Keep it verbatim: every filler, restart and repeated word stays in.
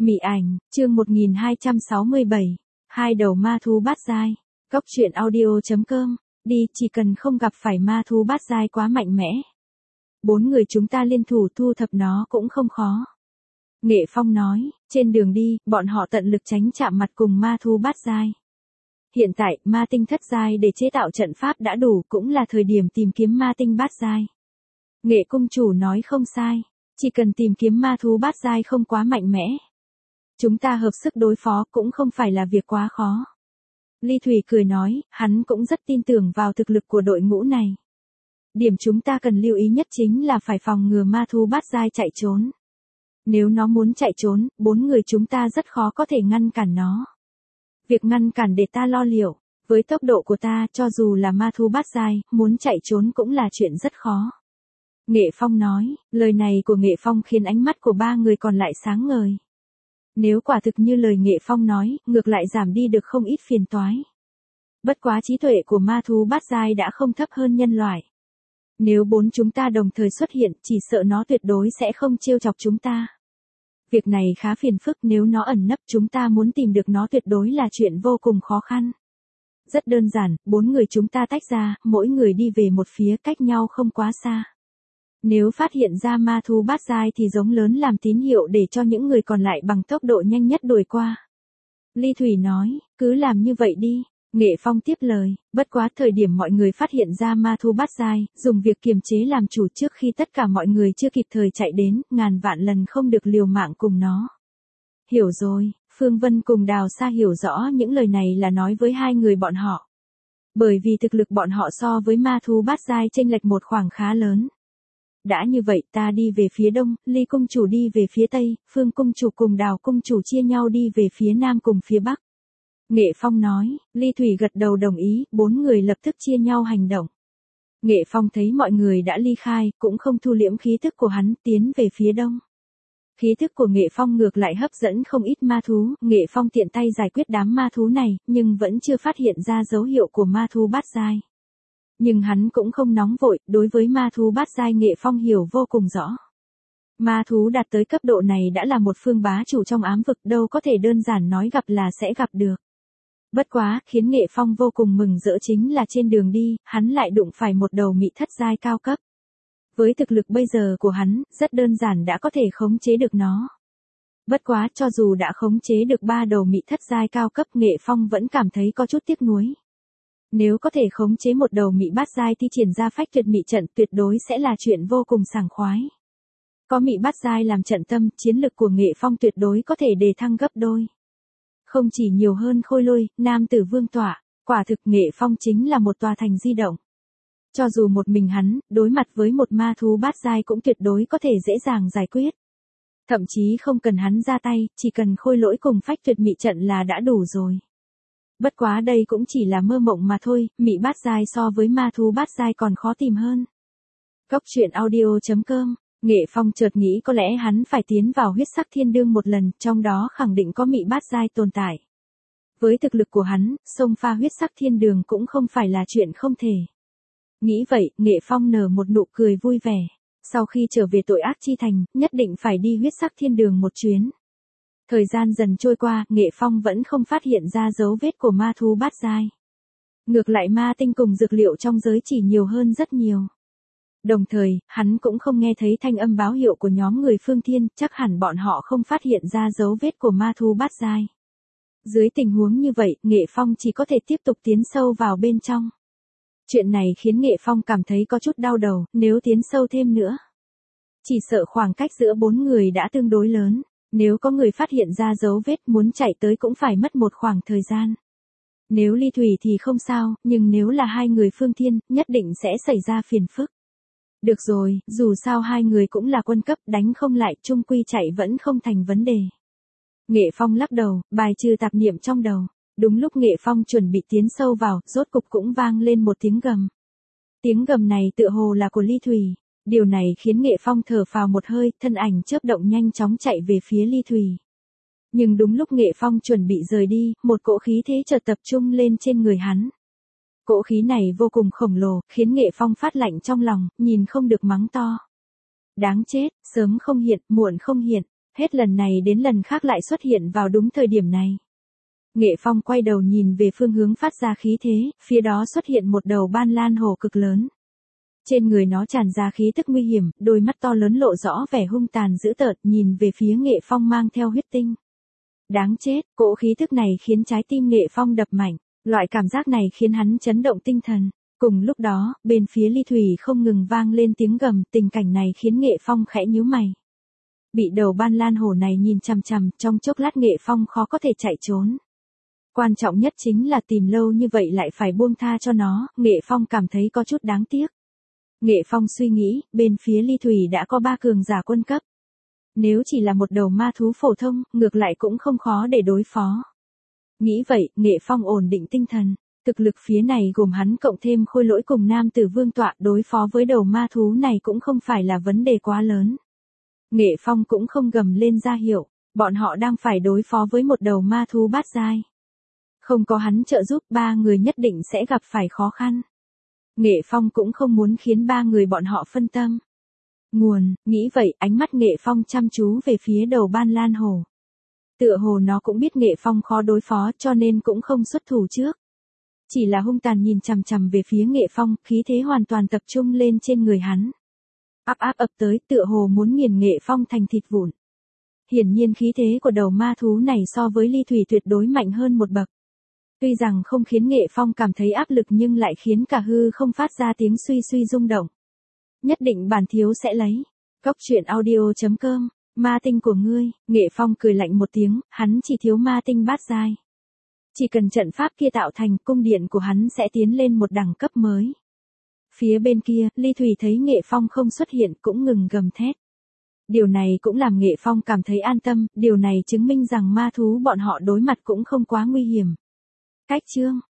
Mị ảnh, chương một nghìn hai trăm sáu mươi bảy, hai đầu ma thú bát giai. Cốc truyện audio chấm com, đi, chỉ cần không gặp phải ma thú bát giai quá mạnh mẽ. Bốn người chúng ta liên thủ thu thập nó cũng không khó. Nghệ Phong nói, trên đường đi, bọn họ tận lực tránh chạm mặt cùng ma thú bát giai. Hiện tại, ma tinh thất giai để chế tạo trận pháp đã đủ, cũng là thời điểm tìm kiếm ma tinh bát giai. Nghệ cung chủ nói không sai, chỉ cần tìm kiếm ma thú bát giai không quá mạnh mẽ. Chúng ta hợp sức đối phó cũng không phải là việc quá khó. Ly Thủy cười nói, hắn cũng rất tin tưởng vào thực lực của đội ngũ này. Điểm chúng ta cần lưu ý nhất chính là phải phòng ngừa ma thú bát giai chạy trốn. Nếu nó muốn chạy trốn, bốn người chúng ta rất khó có thể ngăn cản nó. Việc ngăn cản để ta lo liệu, với tốc độ của ta cho dù là ma thú bát giai, muốn chạy trốn cũng là chuyện rất khó. Nghệ Phong nói, lời này của Nghệ Phong khiến ánh mắt của ba người còn lại sáng ngời. Nếu quả thực như lời Nghệ Phong nói, ngược lại giảm đi được không ít phiền toái. Bất quá trí tuệ của ma thú bát giai đã không thấp hơn nhân loại. Nếu bốn chúng ta đồng thời xuất hiện, chỉ sợ nó tuyệt đối sẽ không trêu chọc chúng ta. Việc này khá phiền phức, nếu nó ẩn nấp chúng ta muốn tìm được nó tuyệt đối là chuyện vô cùng khó khăn. Rất đơn giản, bốn người chúng ta tách ra, mỗi người đi về một phía, cách nhau không quá xa. Nếu phát hiện ra ma thú bát giai thì giống lớn làm tín hiệu để cho những người còn lại bằng tốc độ nhanh nhất đuổi qua. Ly Thủy nói, cứ làm như vậy đi. Nghệ Phong tiếp lời, bất quá thời điểm mọi người phát hiện ra ma thú bát giai, dùng việc kiềm chế làm chủ trước khi tất cả mọi người chưa kịp thời chạy đến, ngàn vạn lần không được liều mạng cùng nó. Hiểu rồi, Phương Vân cùng Đào Sa hiểu rõ những lời này là nói với hai người bọn họ. Bởi vì thực lực bọn họ so với ma thú bát giai chênh lệch một khoảng khá lớn. Đã như vậy ta đi về phía đông, Ly cung chủ đi về phía tây, Phương cung chủ cùng Đào cung chủ chia nhau đi về phía nam cùng phía bắc. Nghệ Phong nói, Ly Thủy gật đầu đồng ý, bốn người lập tức chia nhau hành động. Nghệ Phong thấy mọi người đã ly khai, cũng không thu liễm khí thức của hắn, tiến về phía đông. Khí thức của Nghệ Phong ngược lại hấp dẫn không ít ma thú, Nghệ Phong tiện tay giải quyết đám ma thú này, nhưng vẫn chưa phát hiện ra dấu hiệu của ma thú bát giai. Nhưng hắn cũng không nóng vội, đối với ma thú bát giai Nghệ Phong hiểu vô cùng rõ. Ma thú đạt tới cấp độ này đã là một phương bá chủ trong ám vực, đâu có thể đơn giản nói gặp là sẽ gặp được. Bất quá, khiến Nghệ Phong vô cùng mừng rỡ chính là trên đường đi, hắn lại đụng phải một đầu mị thất giai cao cấp. Với thực lực bây giờ của hắn, rất đơn giản đã có thể khống chế được nó. Bất quá, cho dù đã khống chế được ba đầu mị thất giai cao cấp, Nghệ Phong vẫn cảm thấy có chút tiếc nuối. Nếu có thể khống chế một đầu mị bát giai thi triển ra phách tuyệt mị trận, tuyệt đối sẽ là chuyện vô cùng sảng khoái. Có mị bát giai làm trận tâm, chiến lực của Nghệ Phong tuyệt đối có thể đề thăng gấp đôi. Không chỉ nhiều hơn Khôi Lôi, Nam Tử Vương tọa, quả thực Nghệ Phong chính là một tòa thành di động. Cho dù một mình hắn, đối mặt với một ma thú bát giai cũng tuyệt đối có thể dễ dàng giải quyết. Thậm chí không cần hắn ra tay, chỉ cần Khôi Lỗi cùng phách tuyệt mị trận là đã đủ rồi. Bất quá đây cũng chỉ là mơ mộng mà thôi, mị bát giai so với ma thú bát giai còn khó tìm hơn. Cốc truyện audio chấm com, Nghệ Phong chợt nghĩ có lẽ hắn phải tiến vào huyết sắc thiên đương một lần, trong đó khẳng định có mị bát giai tồn tại. Với thực lực của hắn, xông pha huyết sắc thiên đường cũng không phải là chuyện không thể. Nghĩ vậy, Nghệ Phong nở một nụ cười vui vẻ. Sau khi trở về tội ác chi thành, nhất định phải đi huyết sắc thiên đường một chuyến. Thời gian dần trôi qua, Nghệ Phong vẫn không phát hiện ra dấu vết của ma thú bát giai. Ngược lại ma tinh cùng dược liệu trong giới chỉ nhiều hơn rất nhiều. Đồng thời, hắn cũng không nghe thấy thanh âm báo hiệu của nhóm người Phương Thiên, chắc hẳn bọn họ không phát hiện ra dấu vết của ma thú bát giai. Dưới tình huống như vậy, Nghệ Phong chỉ có thể tiếp tục tiến sâu vào bên trong. Chuyện này khiến Nghệ Phong cảm thấy có chút đau đầu, nếu tiến sâu thêm nữa. Chỉ sợ khoảng cách giữa bốn người đã tương đối lớn, nếu có người phát hiện ra dấu vết muốn chạy tới cũng phải mất một khoảng thời gian. Nếu Ly Thủy thì không sao, nhưng nếu là hai người Phương Thiên, nhất định sẽ xảy ra phiền phức. Được rồi, dù sao hai người cũng là quân cấp, đánh không lại, chung quy chạy vẫn không thành vấn đề. Nghệ Phong lắc đầu, bài trừ tạp niệm trong đầu. Đúng lúc Nghệ Phong chuẩn bị tiến sâu vào, rốt cục cũng vang lên một tiếng gầm. Tiếng gầm này tựa hồ là của Ly Thủy. Điều này khiến Nghệ Phong thở phào một hơi, thân ảnh chớp động nhanh chóng chạy về phía Ly Thủy. Nhưng đúng lúc Nghệ Phong chuẩn bị rời đi, một cỗ khí thế chợt tập trung lên trên người hắn. Cỗ khí này vô cùng khổng lồ, khiến Nghệ Phong phát lạnh trong lòng, nhìn không được mắng to. Đáng chết, sớm không hiện, muộn không hiện. Hết lần này đến lần khác lại xuất hiện vào đúng thời điểm này. Nghệ Phong quay đầu nhìn về phương hướng phát ra khí thế, phía đó xuất hiện một đầu ban lan hổ cực lớn. Trên người nó tràn ra khí tức nguy hiểm, đôi mắt to lớn lộ rõ vẻ hung tàn dữ tợn, nhìn về phía Nghệ Phong mang theo huyết tinh. Đáng chết, cỗ khí tức này khiến trái tim Nghệ Phong đập mạnh, loại cảm giác này khiến hắn chấn động tinh thần. Cùng lúc đó, bên phía Ly Thủy không ngừng vang lên tiếng gầm, tình cảnh này khiến Nghệ Phong khẽ nhíu mày. Bị đầu ban lan hổ này nhìn chằm chằm, trong chốc lát Nghệ Phong khó có thể chạy trốn. Quan trọng nhất chính là tìm lâu như vậy lại phải buông tha cho nó, Nghệ Phong cảm thấy có chút đáng tiếc. Nghệ Phong suy nghĩ, bên phía Ly Thủy đã có ba cường giả quân cấp. Nếu chỉ là một đầu ma thú phổ thông, ngược lại cũng không khó để đối phó. Nghĩ vậy, Nghệ Phong ổn định tinh thần. Thực lực phía này gồm hắn cộng thêm Khôi Lỗi cùng Nam Tử Vương tọa, đối phó với đầu ma thú này cũng không phải là vấn đề quá lớn. Nghệ Phong cũng không gầm lên ra hiệu, bọn họ đang phải đối phó với một đầu ma thú bát giai. Không có hắn trợ giúp, ba người nhất định sẽ gặp phải khó khăn. Nghệ Phong cũng không muốn khiến ba người bọn họ phân tâm. Nguồn, nghĩ vậy, ánh mắt Nghệ Phong chăm chú về phía đầu ban lan hổ. Tựa hồ nó cũng biết Nghệ Phong khó đối phó cho nên cũng không xuất thủ trước. Chỉ là hung tàn nhìn chằm chằm về phía Nghệ Phong, khí thế hoàn toàn tập trung lên trên người hắn. Áp áp ập tới, tựa hồ muốn nghiền Nghệ Phong thành thịt vụn. Hiển nhiên khí thế của đầu ma thú này so với Ly Thủy tuyệt đối mạnh hơn một bậc. Tuy rằng không khiến Nghệ Phong cảm thấy áp lực nhưng lại khiến cả hư không phát ra tiếng suy suy rung động. Nhất định bản thiếu sẽ lấy. Cốc truyện audio chấm com, ma tinh của ngươi, Nghệ Phong cười lạnh một tiếng, hắn chỉ thiếu ma tinh bát giai. Chỉ cần trận pháp kia tạo thành, cung điện của hắn sẽ tiến lên một đẳng cấp mới. Phía bên kia, Ly Thủy thấy Nghệ Phong không xuất hiện cũng ngừng gầm thét. Điều này cũng làm Nghệ Phong cảm thấy an tâm, điều này chứng minh rằng ma thú bọn họ đối mặt cũng không quá nguy hiểm. Cách chương